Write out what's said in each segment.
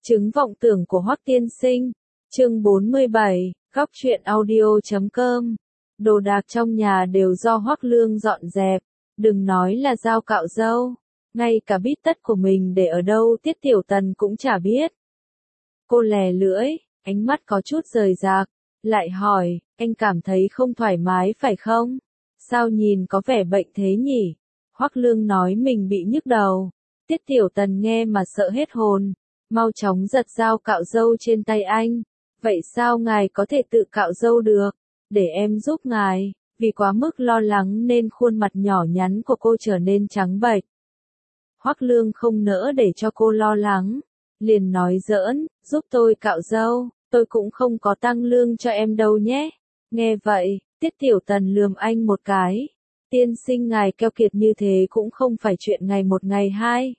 Chứng vọng tưởng của Hoắc tiên sinh. Chương 47, góc truyện audio.com. Đồ đạc trong nhà đều do Hoắc Lương dọn dẹp, đừng nói là dao cạo râu, ngay cả bít tất của mình để ở đâu Tiết Tiểu Tần cũng chả biết. Cô lè lưỡi, ánh mắt có chút rời rạc, lại hỏi, anh cảm thấy không thoải mái phải không? Sao nhìn có vẻ bệnh thế nhỉ? Hoắc Lương nói mình bị nhức đầu. Tiết Tiểu Tần nghe mà sợ hết hồn, mau chóng giật dao cạo râu trên tay anh. Vậy sao ngài có thể tự cạo râu được? Để em giúp ngài. Vì quá mức lo lắng nên khuôn mặt nhỏ nhắn của cô trở nên trắng bệch. Hoắc Lương không nỡ để cho cô lo lắng, liền nói giỡn, giúp tôi cạo râu, tôi cũng không có tăng lương cho em đâu nhé. Nghe vậy, Tiết Tiểu Tần lườm anh một cái. Tiên sinh ngài keo kiệt như thế cũng không phải chuyện ngày một ngày hai.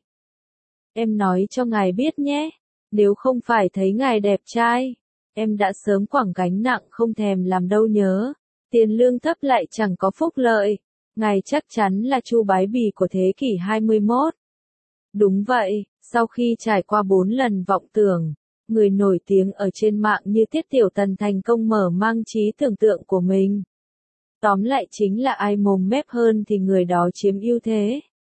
Em nói cho ngài biết nhé, nếu không phải thấy ngài đẹp trai, em đã sớm quẳng gánh nặng không thèm làm đâu nhớ. Tiền lương thấp lại chẳng có phúc lợi, ngài chắc chắn là Chu Bái Bì của thế kỷ 21. Đúng vậy, sau khi trải qua 4 lần vọng tưởng, người nổi tiếng ở trên mạng như Tiết Tiểu Tần thành công mở mang trí tưởng tượng của mình. Tóm lại chính là ai mồm mép hơn thì người đó chiếm ưu thế.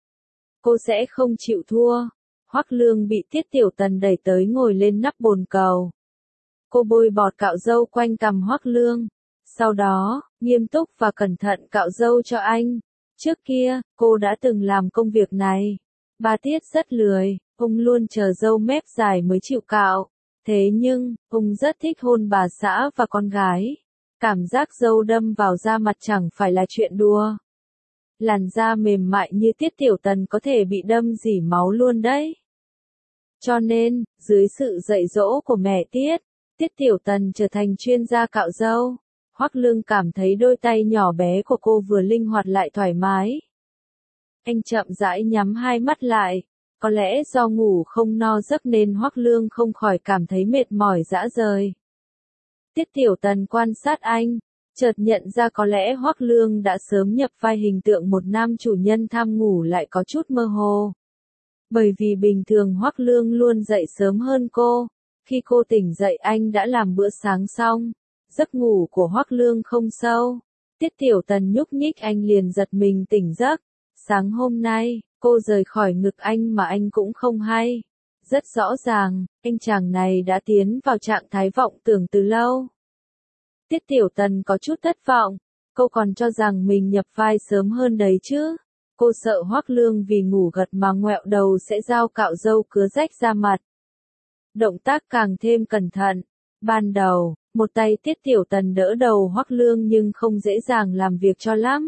Cô sẽ không chịu thua. Hoắc Lương bị Tiết Tiểu Tần đẩy tới ngồi lên nắp bồn cầu. Cô bôi bọt cạo râu quanh cằm Hoắc Lương. Sau đó, nghiêm túc và cẩn thận cạo râu cho anh. Trước kia, cô đã từng làm công việc này. Bà Tiết rất lười, ông luôn chờ râu mép dài mới chịu cạo. Thế nhưng, ông rất thích hôn bà xã và con gái. Cảm giác râu đâm vào da mặt chẳng phải là chuyện đùa. Làn da mềm mại như Tiết Tiểu Tần có thể bị đâm rỉ máu luôn đấy. Cho nên, dưới sự dạy dỗ của mẹ Tiết, Tiết Tiểu Tần trở thành chuyên gia cạo râu. Hoắc Lương cảm thấy đôi tay nhỏ bé của cô vừa linh hoạt lại thoải mái. Anh chậm rãi nhắm hai mắt lại, có lẽ do ngủ không no giấc nên Hoắc Lương không khỏi cảm thấy mệt mỏi rã rời. Tiết Tiểu Tần quan sát anh, chợt nhận ra có lẽ Hoắc Lương đã sớm nhập vai hình tượng một nam chủ nhân tham ngủ lại có chút mơ hồ. Bởi vì bình thường Hoắc Lương luôn dậy sớm hơn cô, khi cô tỉnh dậy anh đã làm bữa sáng xong, giấc ngủ của Hoắc Lương không sâu. Tiết Tiểu Tần nhúc nhích anh liền giật mình tỉnh giấc. Sáng hôm nay, cô rời khỏi ngực anh mà anh cũng không hay. Rất rõ ràng, anh chàng này đã tiến vào trạng thái vọng tưởng từ lâu. Tiết Tiểu Tần có chút thất vọng, cô còn cho rằng mình nhập vai sớm hơn đấy chứ. Cô sợ Hoắc Lương vì ngủ gật mà ngoẹo đầu sẽ dao cạo râu cứa rách da mặt. Động tác càng thêm cẩn thận. Ban đầu, một tay Tiết Tiểu Tần đỡ đầu Hoắc Lương nhưng không dễ dàng làm việc cho lắm.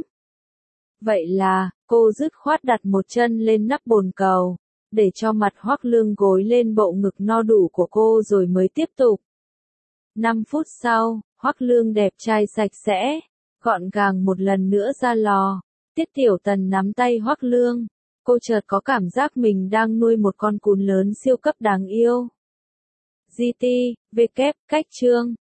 Vậy là, cô dứt khoát đặt một chân lên nắp bồn cầu, để cho mặt Hoắc Lương gối lên bộ ngực no đủ của cô rồi mới tiếp tục. 5 phút sau, Hoắc Lương đẹp trai sạch sẽ, gọn gàng một lần nữa ra lò. Tiết Tiểu Tần nắm tay Hoắc Lương, cô chợt có cảm giác mình đang nuôi một con cún lớn siêu cấp đáng yêu. GT, W, cách chương